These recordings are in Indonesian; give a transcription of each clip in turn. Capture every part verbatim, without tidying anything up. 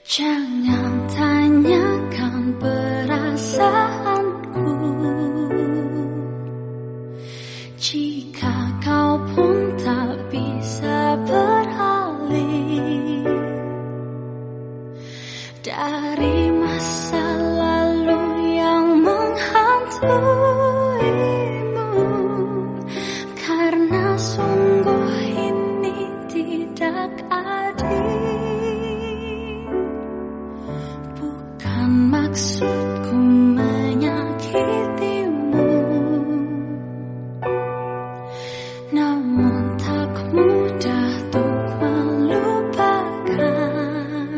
Jangan tanyakan perasaanku, jika kau pun tak bisa beralih dari masa lalu yang menghantuimu, karena sungguh ini tidak adil. Bukan maksudku menyakitimu, namun tak mudah untuk melupakan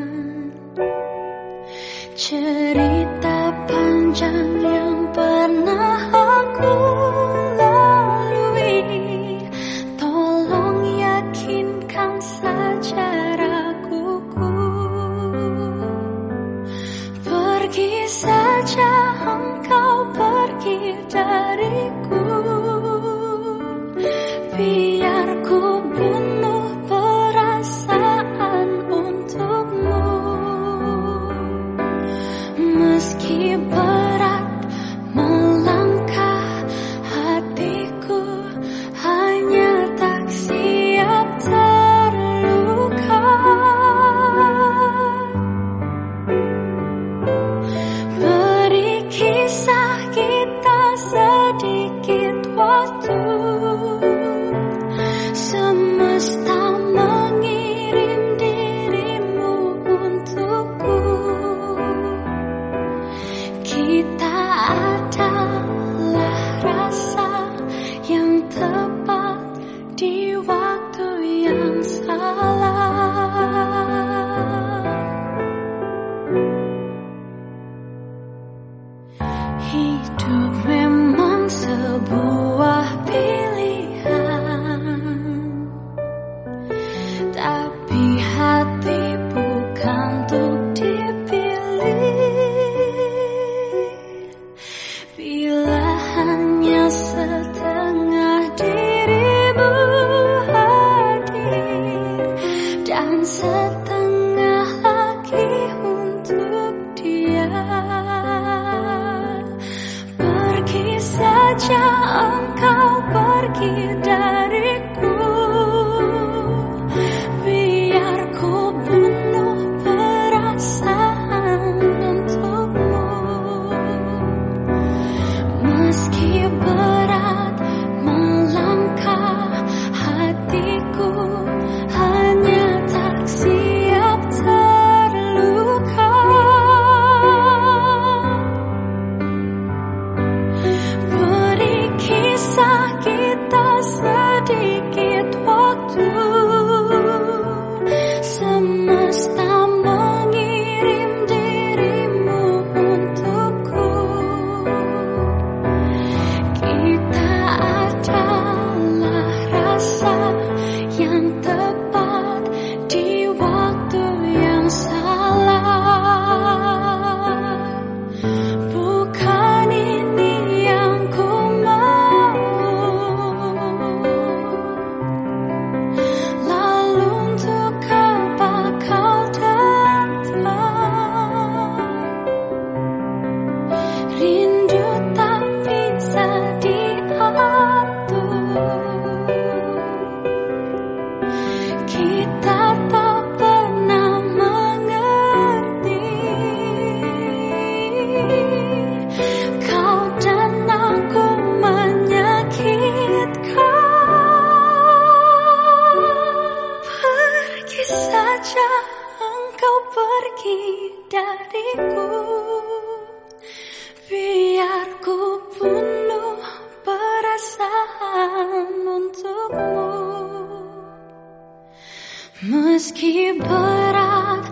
cerita panjang yang pernah aku lalui. Tolong yakinkan saja raguku. Pergi saja engkau, pergi dariku. Biar ku bunuh perasaan untukmu. Meski berat melangkah, hatiku hanya tak siap terluka. Beri kisah kita sedikit waktu. Semesta mengirim dirimu untukku. Kita adalah rasa yang tepat di waktu yang salah. Hidup memang sebuah pilihan, tapi hati bukan untuk dipilih. Bila hanya setengah dirimu hadir dan setengah lagi untuk dia, pergi saja engkau, pergi dariku. Biar ku bunuh perasaan untukmu. Meski berat melangkah, hatiku hanya tak siap terluka. Beri kisah kita sedikit waktu. Semesta mengirim dirimu untukku. Kita adalah rasa yang tepat di waktu yang salah. Bukan ini yang ku mau. Lalu untuk apa kau datang? Rindu tak bisa diatur. Kita tak pernah mengerti. Kau dan aku menyakitkan. Pergi saja engkau, pergi dariku. Biar ku bunuh perasaan untukmu. Meski berat